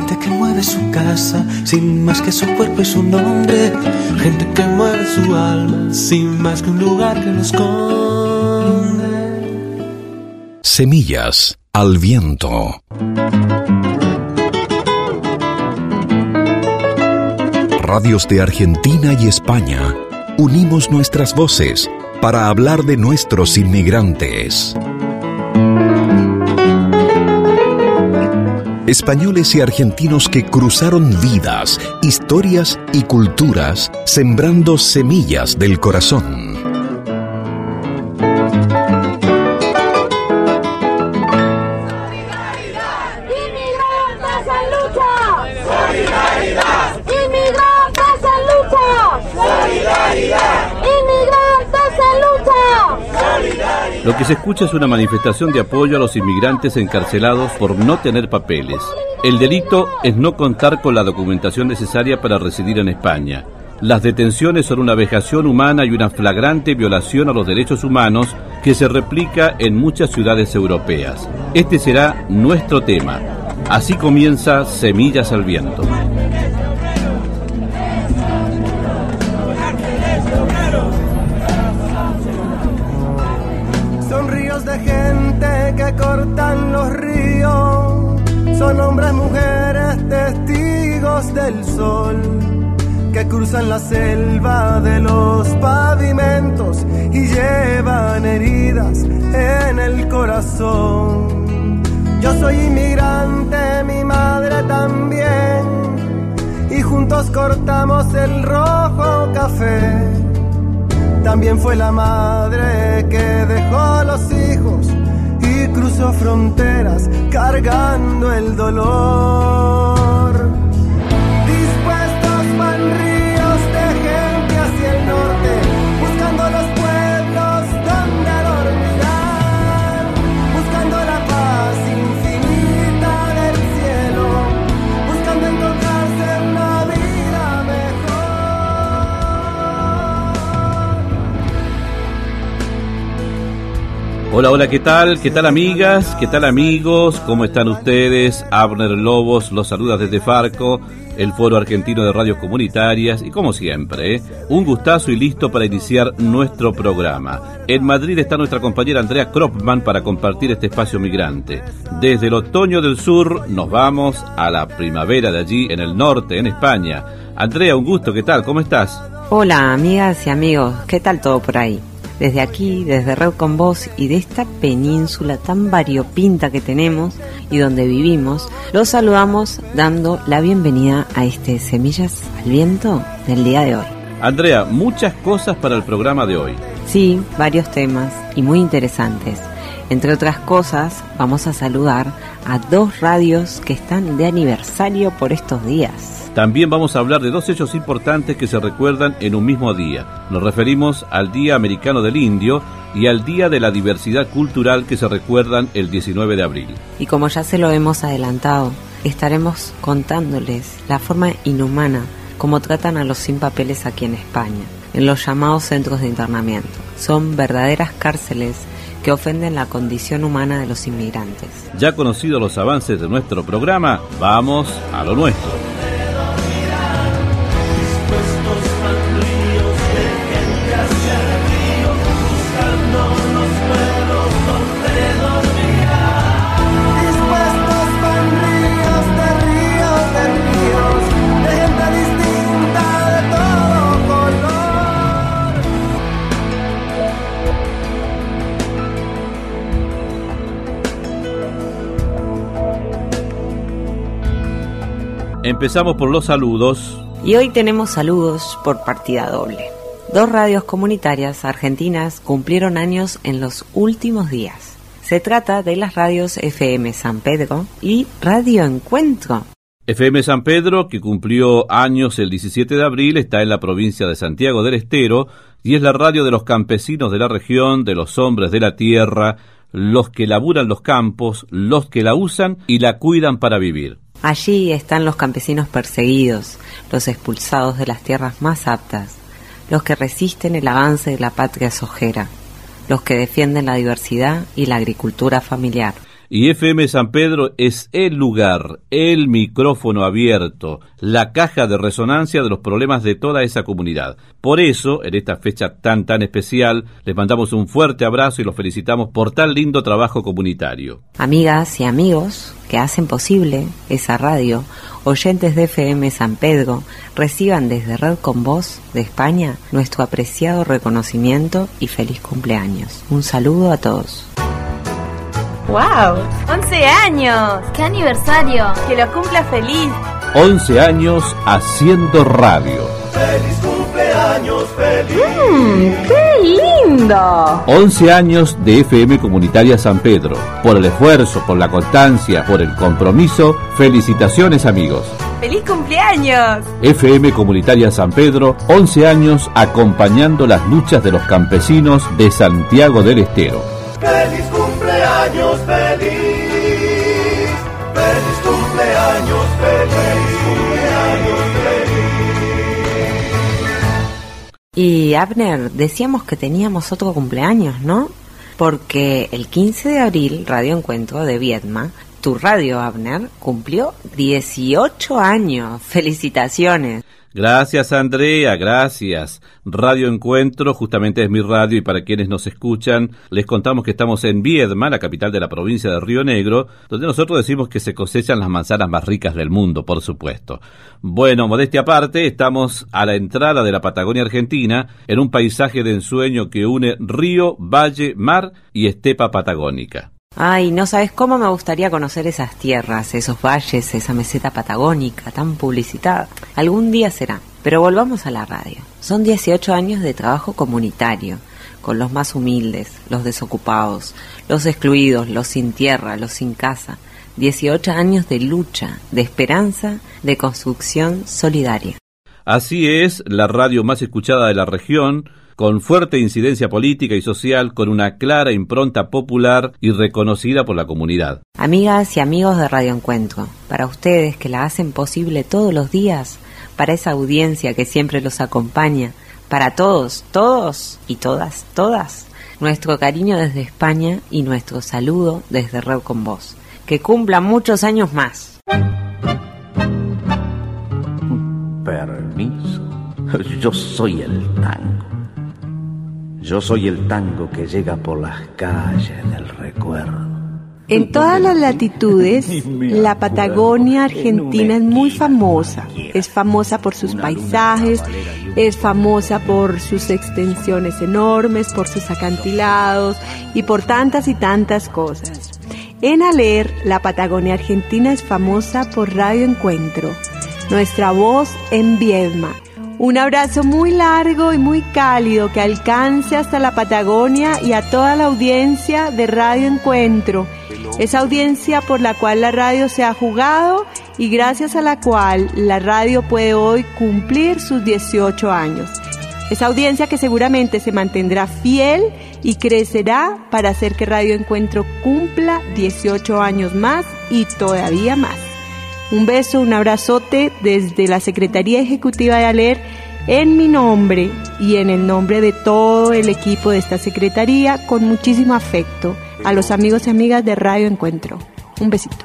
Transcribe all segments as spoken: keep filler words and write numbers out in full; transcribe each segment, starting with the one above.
Gente que mueve su casa sin más que su cuerpo y su nombre. Gente que mueve su alma sin más que un lugar que lo esconde. Semillas al viento. Radios de Argentina y España. Unimos nuestras voces para hablar de nuestros inmigrantes. Españoles y argentinos que cruzaron vidas, historias y culturas, sembrando semillas del corazón. Lo que se escucha es una manifestación de apoyo a los inmigrantes encarcelados por no tener papeles. El delito es no contar con la documentación necesaria para residir en España. Las detenciones son una vejación humana y una flagrante violación a los derechos humanos que se replica en muchas ciudades europeas. Este será nuestro tema. Así comienza Semillas al Viento. Cortan los ríos, son hombres, mujeres, testigos del sol, que cruzan la selva de los pavimentos y llevan heridas en el corazón. Yo soy inmigrante, mi madre también, y juntos cortamos el rojo café. También fue la madre que dejó los hijos y cruzó fronteras cargando el dolor. Dispuestos van ríos de gente hacia el norte, buscando los pueblos donde dormirán, buscando la paz infinita del cielo, buscando encontrarse una vida mejor. Hola, hola, ¿qué tal? ¿Qué tal, amigas? ¿Qué tal, amigos? ¿Cómo están ustedes? Abner Lobos los saluda desde Farco, el Foro Argentino de Radios Comunitarias, y como siempre, ¿eh? un gustazo y listo para iniciar nuestro programa. En Madrid está nuestra compañera Andrea Kropman para compartir este espacio migrante. Desde el otoño del sur nos vamos a la primavera de allí, en el norte, en España. Andrea, un gusto, ¿qué tal? ¿Cómo estás? Hola, amigas y amigos, ¿qué tal todo por ahí? Desde aquí, desde Red con Vos y de esta península tan variopinta que tenemos y donde vivimos, los saludamos dando la bienvenida a este Semillas al Viento del día de hoy. Andrea, muchas cosas para el programa de hoy. Sí, varios temas y muy interesantes. Entre otras cosas, vamos a saludar a dos radios que están de aniversario por estos días. También vamos a hablar de dos hechos importantes que se recuerdan en un mismo día. Nos referimos al Día Americano del Indio y al Día de la Diversidad Cultural que se recuerdan el diecinueve de abril. Y como ya se lo hemos adelantado, estaremos contándoles la forma inhumana como tratan a los sin papeles aquí en España, en los llamados centros de internamiento. Son verdaderas cárceles que ofenden la condición humana de los inmigrantes. Ya conocidos los avances de nuestro programa, vamos a lo nuestro. Empezamos por los saludos. Y hoy tenemos saludos por partida doble. Dos radios comunitarias argentinas cumplieron años en los últimos días. Se trata de las radios F M San Pedro y Radio Encuentro. F M San Pedro, que cumplió años el diecisiete de abril, está en la provincia de Santiago del Estero y es la radio de los campesinos de la región, de los hombres de la tierra, los que laburan los campos, los que la usan y la cuidan para vivir. Allí están los campesinos perseguidos, los expulsados de las tierras más aptas, los que resisten el avance de la patria sojera, los que defienden la diversidad y la agricultura familiar. Y F M San Pedro es el lugar, el micrófono abierto, la caja de resonancia de los problemas de toda esa comunidad. Por eso, en esta fecha tan tan especial, les mandamos un fuerte abrazo y los felicitamos por tan lindo trabajo comunitario. Amigas y amigos que hacen posible esa radio, oyentes de F M San Pedro, reciban desde Red con Voz de España nuestro apreciado reconocimiento y feliz cumpleaños. Un saludo a todos. ¡Wow! ¡once años! ¡Qué aniversario! ¡Que lo cumpla feliz! once años haciendo radio. ¡Feliz cumpleaños, feliz! ¡Mmm! ¡Qué lindo! once años de F M Comunitaria San Pedro. Por el esfuerzo, por la constancia, por el compromiso, felicitaciones amigos. ¡Feliz cumpleaños! F M Comunitaria San Pedro, once años acompañando las luchas de los campesinos de Santiago del Estero. ¡Feliz cumpleaños, feliz! ¡Feliz cumpleaños, feliz! ¡Cumpleaños, feliz! Y Abner, decíamos que teníamos otro cumpleaños, ¿no? Porque el quince de abril, Radio Encuentro de Viedma, tu radio, Abner, cumplió dieciocho años. ¡Felicitaciones! Gracias Andrea, gracias. Radio Encuentro justamente es mi radio y para quienes nos escuchan les contamos que estamos en Viedma, la capital de la provincia de Río Negro, donde nosotros decimos que se cosechan las manzanas más ricas del mundo, por supuesto. Bueno, modestia aparte, estamos a la entrada de la Patagonia Argentina, en un paisaje de ensueño que une río, valle, mar y estepa patagónica. Ay, no sabes cómo me gustaría conocer esas tierras, esos valles, esa meseta patagónica tan publicitada. Algún día será, pero volvamos a la radio. Son dieciocho años de trabajo comunitario, con los más humildes, los desocupados, los excluidos, los sin tierra, los sin casa. dieciocho años de lucha, de esperanza, de construcción solidaria. Así es, la radio más escuchada de la región, con fuerte incidencia política y social, con una clara impronta popular y reconocida por la comunidad. Amigas y amigos de Radio Encuentro, para ustedes que la hacen posible todos los días, para esa audiencia que siempre los acompaña, para todos, todos y todas, todas, nuestro cariño desde España y nuestro saludo desde Red con Voz. Que cumplan muchos años más. Permiso, yo soy el tango. Yo soy el tango que llega por las calles del recuerdo. En todas las latitudes, la Patagonia Argentina es muy famosa. Es famosa por sus paisajes, es famosa por sus extensiones enormes, por sus acantilados y por tantas y tantas cosas. En Aler, la Patagonia Argentina es famosa por Radio Encuentro, nuestra voz en Viedma. Un abrazo muy largo y muy cálido que alcance hasta la Patagonia y a toda la audiencia de Radio Encuentro, esa audiencia por la cual la radio se ha jugado y gracias a la cual la radio puede hoy cumplir sus dieciocho años. Esa audiencia que seguramente se mantendrá fiel y crecerá para hacer que Radio Encuentro cumpla dieciocho años más y todavía más. Un beso, un abrazote desde la Secretaría Ejecutiva de Aler en mi nombre y en el nombre de todo el equipo de esta Secretaría con muchísimo afecto a los amigos y amigas de Radio Encuentro. Un besito.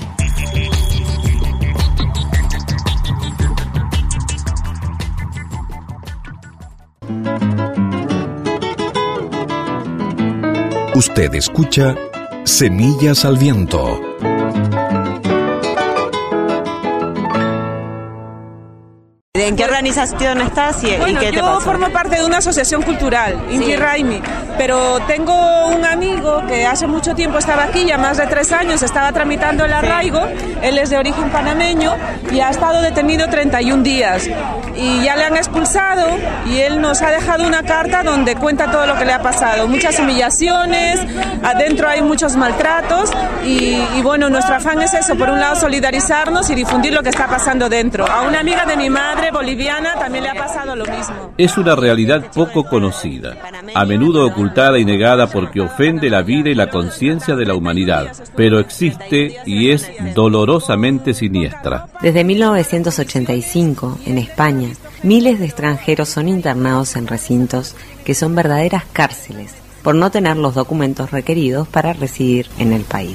Usted escucha Semillas al Viento. ¿En qué organización estás y, bueno, y qué te yo pasó? formo parte de una asociación cultural, Inti Sí. Raimi, pero tengo un amigo que hace mucho tiempo estaba aquí, ya más de tres años, estaba tramitando el arraigo, él es de origen panameño y ha estado detenido treinta y un días y ya le han expulsado y él nos ha dejado una carta donde cuenta todo lo que le ha pasado, muchas humillaciones, adentro hay muchos maltratos y, y bueno, nuestro afán es eso, por un lado solidarizarnos y difundir lo que está pasando dentro. A una amiga de mi madre, boliviana, también le ha pasado lo mismo. Es una realidad poco conocida, a menudo ocultada y negada porque ofende la vida y la conciencia de la humanidad, pero existe y es dolorosamente siniestra. Desde mil novecientos ochenta y cinco, en España, miles de extranjeros son internados en recintos que son verdaderas cárceles, por no tener los documentos requeridos para residir en el país.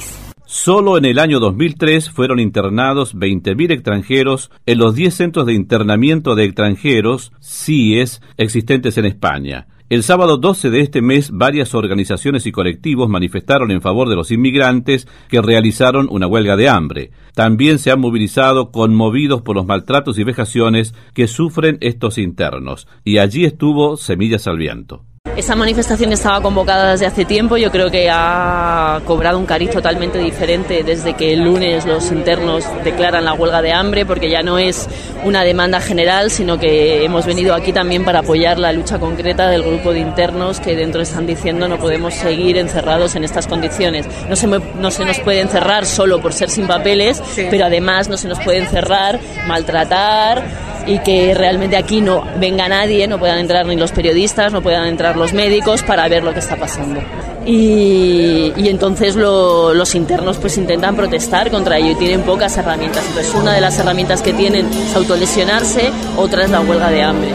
Solo en el año dos mil tres fueron internados veinte mil extranjeros en los diez centros de internamiento de extranjeros, C I E S, existentes en España. El sábado doce de este mes, varias organizaciones y colectivos manifestaron en favor de los inmigrantes que realizaron una huelga de hambre. También se han movilizado conmovidos por los maltratos y vejaciones que sufren estos internos. Y allí estuvo Semillas al Viento. Esa manifestación estaba convocada desde hace tiempo, yo creo que ha cobrado un cariz totalmente diferente desde que el lunes los internos declaran la huelga de hambre, porque ya no es una demanda general, sino que hemos venido aquí también para apoyar la lucha concreta del grupo de internos que dentro están diciendo no podemos seguir encerrados en estas condiciones. No se, me, no se nos puede encerrar solo por ser sin papeles, sí. Pero además no se nos puede encerrar, maltratar, y que realmente aquí no venga nadie, no puedan entrar ni los periodistas, no puedan entrar los médicos para ver lo que está pasando. Y, y entonces lo, los internos pues intentan protestar contra ello y tienen pocas herramientas. Entonces una de las herramientas que tienen es autolesionarse, otra es la huelga de hambre.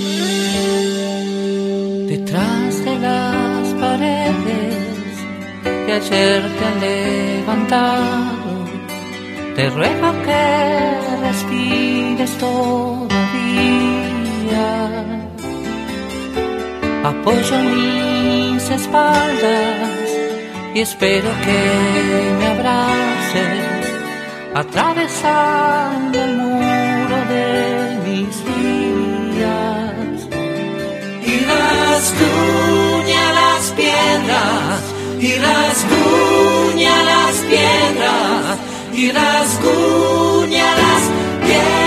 Detrás de las paredes que ayer te han levantado, te ruego que respires todavía. Apoyo mis espaldas y espero que me abraces, atravesando el muro de mis días. Y rasguña las piedras, y rasguña las piedras, y rasguña las piedras.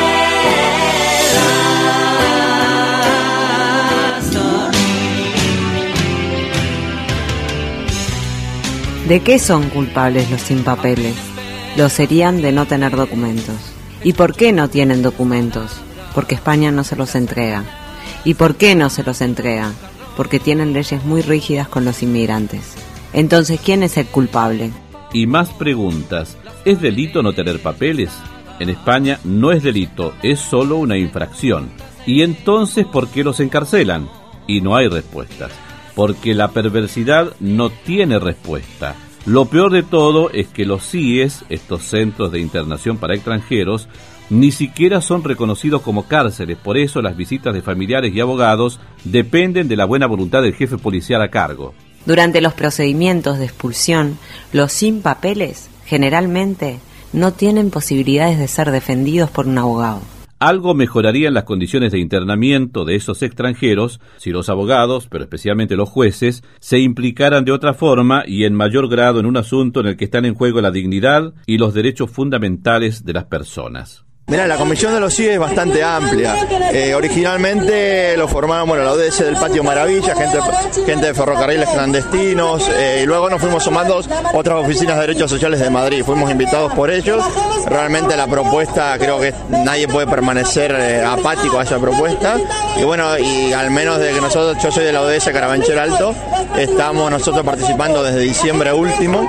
¿De qué son culpables los sin papeles? Lo serían de no tener documentos. ¿Y por qué no tienen documentos? Porque España no se los entrega. ¿Y por qué no se los entrega? Porque tienen leyes muy rígidas con los inmigrantes. Entonces, ¿quién es el culpable? Y más preguntas. ¿Es delito no tener papeles? En España no es delito, es solo una infracción. ¿Y entonces por qué los encarcelan? Y no hay respuestas. Porque la perversidad no tiene respuesta. Lo peor de todo es que los C I E S, estos centros de internación para extranjeros, ni siquiera son reconocidos como cárceles. Por eso las visitas de familiares y abogados dependen de la buena voluntad del jefe policial a cargo. Durante los procedimientos de expulsión, los sin papeles generalmente no tienen posibilidades de ser defendidos por un abogado. Algo mejorarían las condiciones de internamiento de esos extranjeros si los abogados, pero especialmente los jueces, se implicaran de otra forma y en mayor grado en un asunto en el que están en juego la dignidad y los derechos fundamentales de las personas. Mirá, la comisión de los C I E es bastante amplia. Eh, originalmente lo formaron, bueno, la O D S del Patio Maravilla, gente, gente de ferrocarriles clandestinos, eh, y luego nos fuimos sumando otras oficinas de derechos sociales de Madrid. Fuimos invitados por ellos. Realmente la propuesta, creo que nadie puede permanecer eh, apático a esa propuesta. Y bueno, y al menos de que nosotros, yo soy de la O D S Carabanchel Alto, estamos nosotros participando desde diciembre último.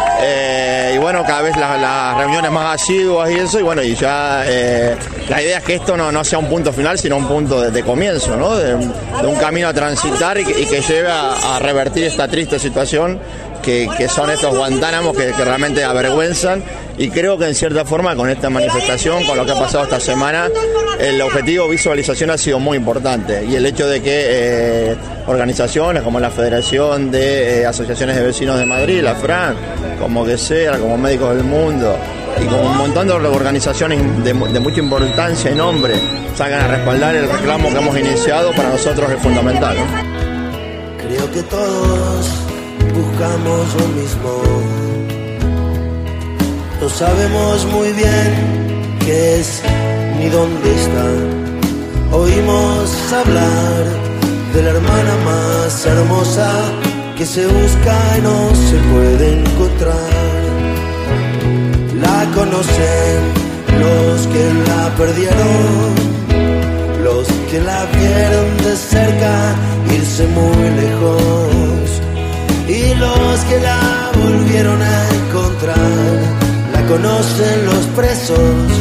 Eh, y bueno, cada vez las, las reuniones más asiduas y eso, y bueno, y ya eh, la idea es que esto no, no sea un punto final, sino un punto de, de comienzo, ¿no? De, de un camino a transitar y que, y que lleve a, a revertir esta triste situación que, que son estos Guantánamos que, que realmente avergüenzan. Y creo que en cierta forma con esta manifestación, con lo que ha pasado esta semana, el objetivo visualización ha sido muy importante, y el hecho de que eh, organizaciones como la Federación de eh, Asociaciones de Vecinos de Madrid, la FRAN, como que sea, como Médicos del Mundo y como un montón de organizaciones de, de mucha importancia y nombre salgan a respaldar el reclamo que hemos iniciado, para nosotros es fundamental, ¿no? Creo que todos buscamos lo mismo. No sabemos muy bien qué es ni dónde está. Oímos hablar de la hermana más hermosa que se busca y no se puede encontrar. La conocen los que la perdieron, los que la vieron de cerca irse muy lejos, y los que la volvieron a encontrar. La conocen los presos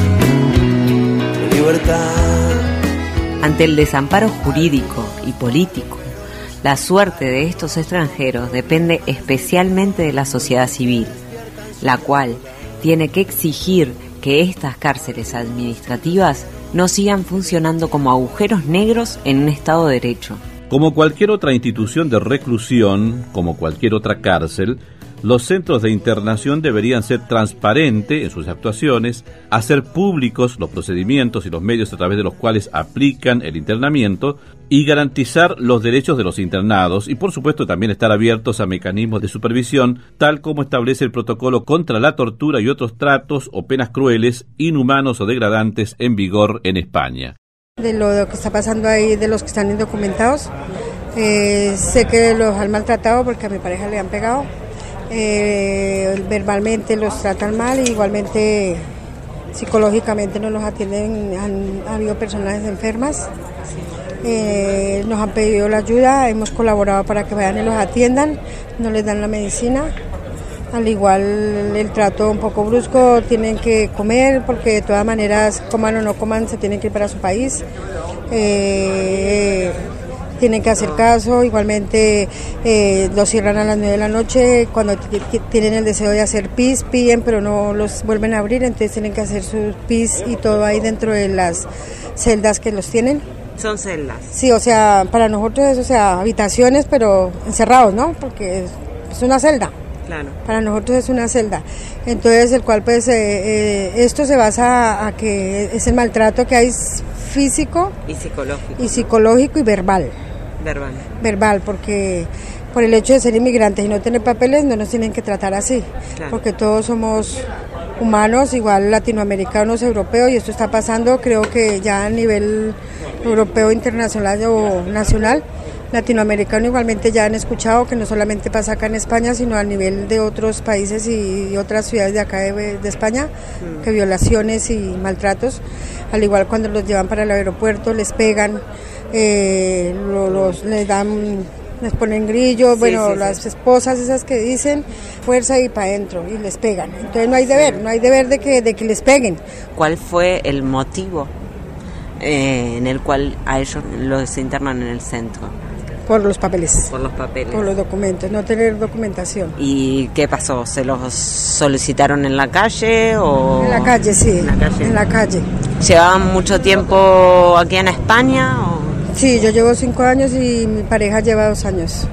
de libertad. Ante el desamparo jurídico y político, la suerte de estos extranjeros depende especialmente de la sociedad civil. la cual tiene que exigir que estas cárceles administrativas no sigan funcionando como agujeros negros en un Estado de Derecho. Como cualquier otra institución de reclusión, como cualquier otra cárcel, los centros de internación deberían ser transparentes en sus actuaciones, hacer públicos los procedimientos y los medios a través de los cuales aplican el internamiento y garantizar los derechos de los internados y, por supuesto, también estar abiertos a mecanismos de supervisión, tal como establece el protocolo contra la tortura y otros tratos o penas crueles, inhumanos o degradantes en vigor en España. De lo que está pasando ahí, de los que están indocumentados, eh, sé que los han maltratado porque a mi pareja le han pegado. Eh, verbalmente los tratan mal y igualmente psicológicamente no los atienden, han ha habido personas enfermas, eh, nos han pedido la ayuda, hemos colaborado para que vayan y los atiendan, no les dan la medicina, al igual el trato un poco brusco, tienen que comer porque de todas maneras, coman o no coman, se tienen que ir para su país. Eh, tienen que hacer caso, igualmente eh, los cierran a las nueve de la noche, cuando t- t- tienen el deseo de hacer pis, piden, pero no los vuelven a abrir, entonces tienen que hacer sus pis y todo ahí dentro de las celdas que los tienen. Son celdas. Sí, o sea, para nosotros es, o sea, habitaciones, pero encerrados, ¿no? Porque es, es una celda. Claro. Para nosotros es una celda. Entonces, el cual, pues, eh, eh, esto se basa a que es el maltrato que hay físico y psicológico. Y psicológico y verbal. Verbal. Verbal, porque por el hecho de ser inmigrantes y no tener papeles no nos tienen que tratar así, claro. Porque todos somos humanos, igual latinoamericanos, europeos, y esto está pasando, creo que ya a nivel europeo, internacional o nacional, latinoamericano igualmente ya han escuchado que no solamente pasa acá en España, sino a nivel de otros países y otras ciudades de acá de, de España, mm. que violaciones y maltratos, al igual cuando los llevan para el aeropuerto, les pegan, eh, lo, los, les dan, les ponen grillos, sí, bueno, sí, las sí. esposas esas que dicen fuerza y para adentro y les pegan. Entonces no hay deber, no hay deber de que, de que les peguen. ¿Cuál fue el motivo eh, en el cual a ellos los internan en el centro? Por los papeles. Por los papeles. Por los documentos, no tener documentación. ¿Y qué pasó? ¿Se los solicitaron en la calle o...? En la calle, sí. En la calle. En la calle. ¿Llevaban mucho tiempo aquí en España o...? Sí, yo llevo cinco años y mi pareja lleva dos años.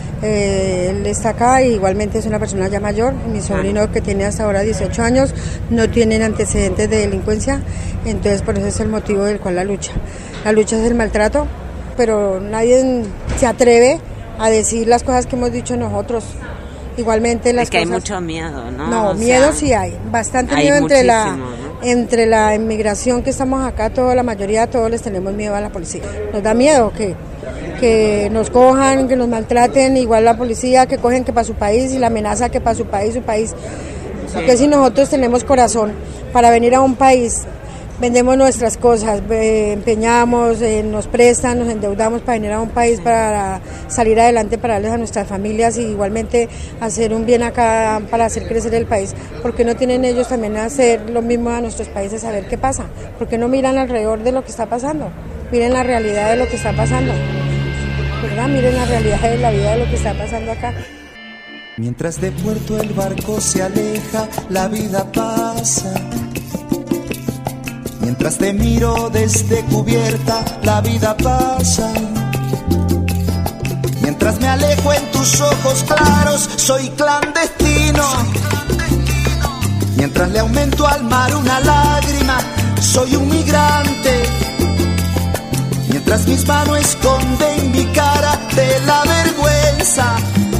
Eh, él está acá y igualmente es una persona ya mayor. Mi sobrino, ah. que tiene hasta ahora dieciocho años, no tienen antecedentes de delincuencia, entonces por eso es el motivo del cual la lucha. La lucha es el maltrato, pero nadie se atreve a decir las cosas que hemos dicho nosotros. Igualmente las es que cosas... hay mucho miedo, ¿no? No, o miedo sea, sí hay, bastante hay miedo entre la, ¿no? entre la inmigración que estamos acá, toda la mayoría, todos les tenemos miedo a la policía. Nos da miedo que, que nos cojan, que nos maltraten, igual la policía que cogen que para su país y la amenaza que para su país, su país. Sí. Porque si nosotros tenemos corazón para venir a un país, vendemos nuestras cosas, eh, empeñamos, eh, nos prestan, nos endeudamos para venir a un país, para salir adelante, para darles a nuestras familias y igualmente hacer un bien acá para hacer crecer el país. ¿Por qué no tienen ellos también hacer lo mismo a nuestros países, a ver qué pasa? ¿Por qué no miran alrededor de lo que está pasando? Miren la realidad de lo que está pasando, ¿verdad? Miren la realidad de la vida de lo que está pasando acá. Mientras de puerto el barco se aleja, la vida pasa. Mientras te miro desde cubierta, la vida pasa. Mientras me alejo en tus ojos claros, soy clandestino. Mientras le aumento al mar una lágrima, soy un migrante. Mientras mis manos esconden mi cara de la vergüenza.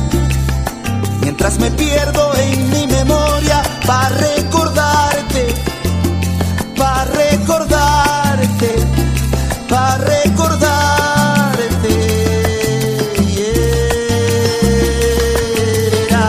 Mientras me pierdo en mi memoria para recordarte. Para recordarte, para recordarte. Yeah.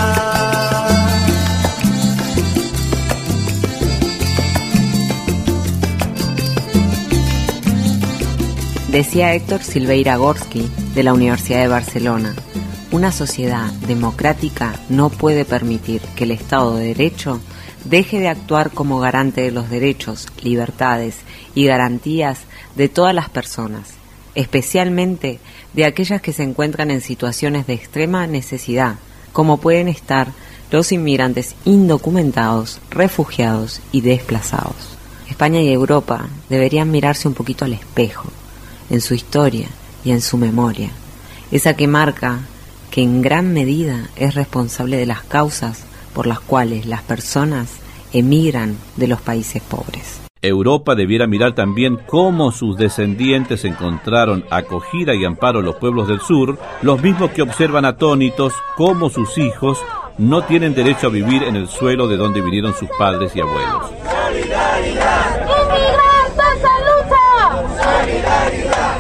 Decía Héctor Silveira Gorski, de la Universidad de Barcelona, una sociedad democrática no puede permitir que el Estado de Derecho deje de actuar como garante de los derechos, libertades y garantías de todas las personas, especialmente de aquellas que se encuentran en situaciones de extrema necesidad, como pueden estar los inmigrantes indocumentados, refugiados y desplazados. España y Europa deberían mirarse un poquito al espejo, en su historia y en su memoria, esa que marca que en gran medida es responsable de las causas por las cuales las personas emigran de los países pobres. Europa debiera mirar también cómo sus descendientes encontraron acogida y amparo en los pueblos del sur, los mismos que observan atónitos cómo sus hijos no tienen derecho a vivir en el suelo de donde vinieron sus padres y abuelos. ¡Solidaridad! ¡Inmigrantes en lucha! ¡Solidaridad!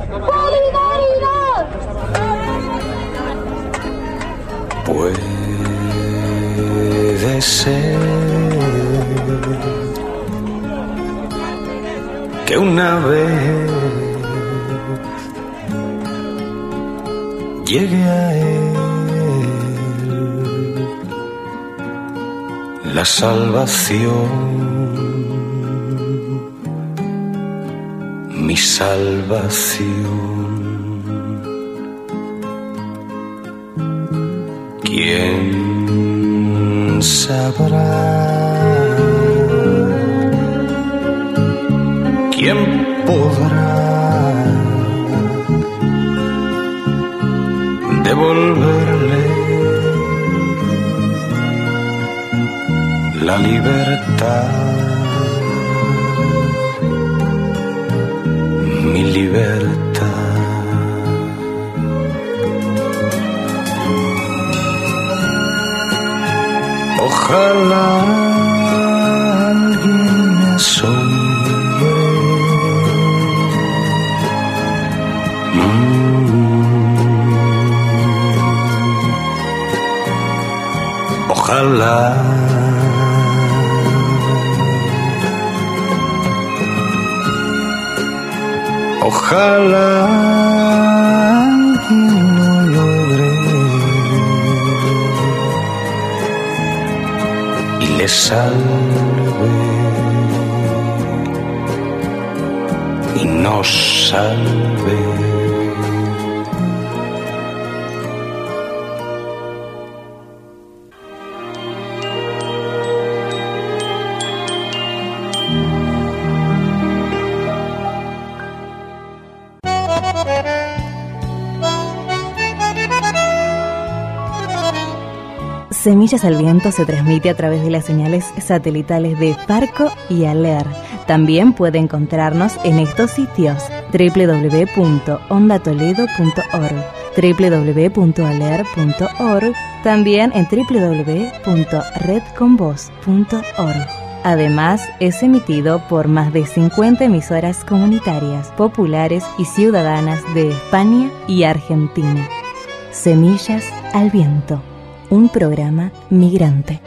¡Solidaridad! Puede ser que una vez llegue a él la salvación, mi salvación. ¿Quién sabrá? ¿Quién podrá devolverle la libertad, mi libertad? Ojalá alguien me asombre. Ojalá Ojalá alguien lo logre y le salve y nos salve. Semillas al Viento se transmite a través de las señales satelitales de Farco y Aler. También puede encontrarnos en estos sitios: doble u doble u doble u punto onda toledo punto org, doble u doble u doble u punto aler punto org, también en doble u doble u doble u punto red con voz punto org. Además, es emitido por más de cincuenta emisoras comunitarias, populares y ciudadanas de España y Argentina. Semillas al Viento, un programa migrante.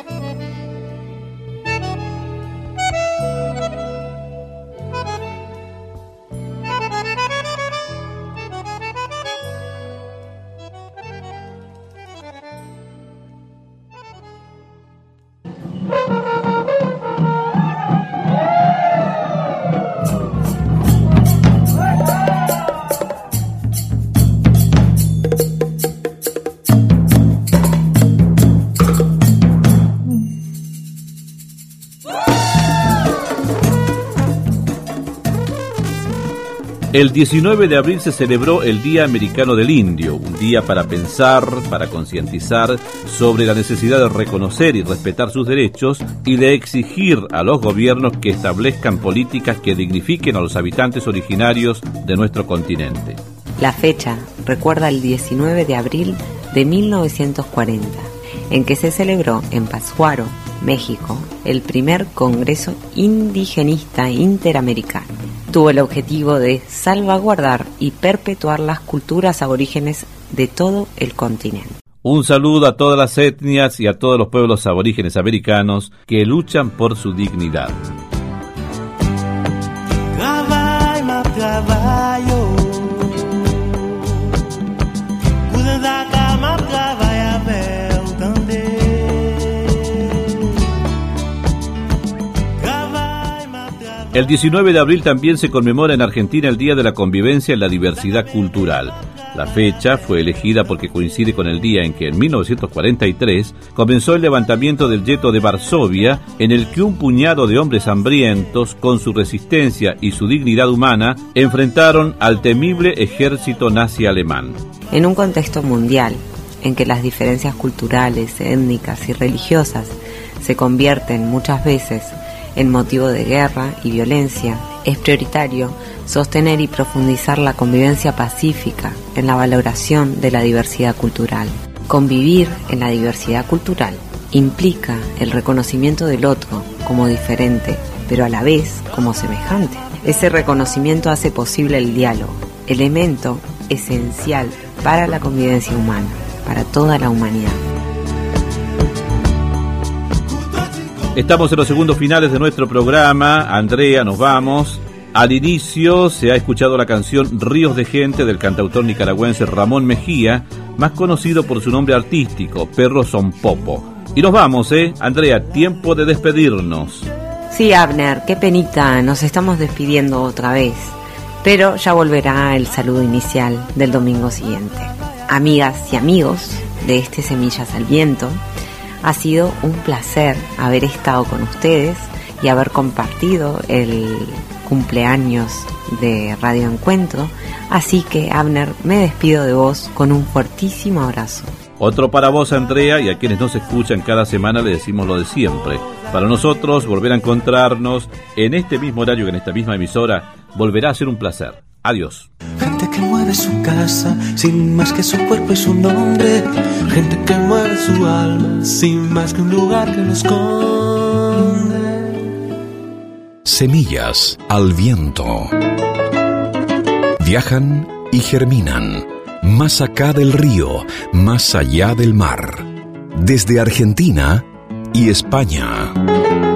El diecinueve de abril se celebró el Día Americano del Indio, un día para pensar, para concientizar sobre la necesidad de reconocer y respetar sus derechos y de exigir a los gobiernos que establezcan políticas que dignifiquen a los habitantes originarios de nuestro continente. La fecha recuerda el diecinueve de abril de mil novecientos cuarenta, en que se celebró en Pátzcuaro, México, el primer Congreso Indigenista Interamericano. Tuvo el objetivo de salvaguardar y perpetuar las culturas aborígenes de todo el continente. Un saludo a todas las etnias y a todos los pueblos aborígenes americanos que luchan por su dignidad. El diecinueve de abril también se conmemora en Argentina el Día de la Convivencia en la Diversidad Cultural. La fecha fue elegida porque coincide con el día en que en mil novecientos cuarenta y tres comenzó el levantamiento del gueto de Varsovia, en el que un puñado de hombres hambrientos, con su resistencia y su dignidad humana, enfrentaron al temible ejército nazi alemán. En un contexto mundial, en que las diferencias culturales, étnicas y religiosas se convierten muchas veces en motivo de guerra y violencia, es prioritario sostener y profundizar la convivencia pacífica en la valoración de la diversidad cultural. Convivir en la diversidad cultural implica el reconocimiento del otro como diferente, pero a la vez como semejante. Ese reconocimiento hace posible el diálogo, elemento esencial para la convivencia humana, para toda la humanidad. Estamos en los segundos finales de nuestro programa. Andrea, nos vamos. Al inicio se ha escuchado la canción Ríos de Gente del cantautor nicaragüense Ramón Mejía, más conocido por su nombre artístico, Perro Son Popo. Y nos vamos, ¿eh? Andrea, tiempo de despedirnos. Sí, Abner, qué penita, nos estamos despidiendo otra vez, pero ya volverá el saludo inicial del domingo siguiente. Amigas y amigos de este Semillas al Viento, ha sido un placer haber estado con ustedes y haber compartido el cumpleaños de Radio Encuentro, así que, Abner, me despido de vos con un fuertísimo abrazo. Otro para vos, Andrea, y a quienes nos escuchan cada semana le decimos lo de siempre. Para nosotros, volver a encontrarnos en este mismo horario, en esta misma emisora, volverá a ser un placer. Adiós. Gente que mueve su casa sin más que su cuerpo y su nombre. Gente que mueve su alma sin más que un lugar que lo esconde. Semillas al viento. Viajan y germinan, más acá del río, más allá del mar. Desde Argentina y España.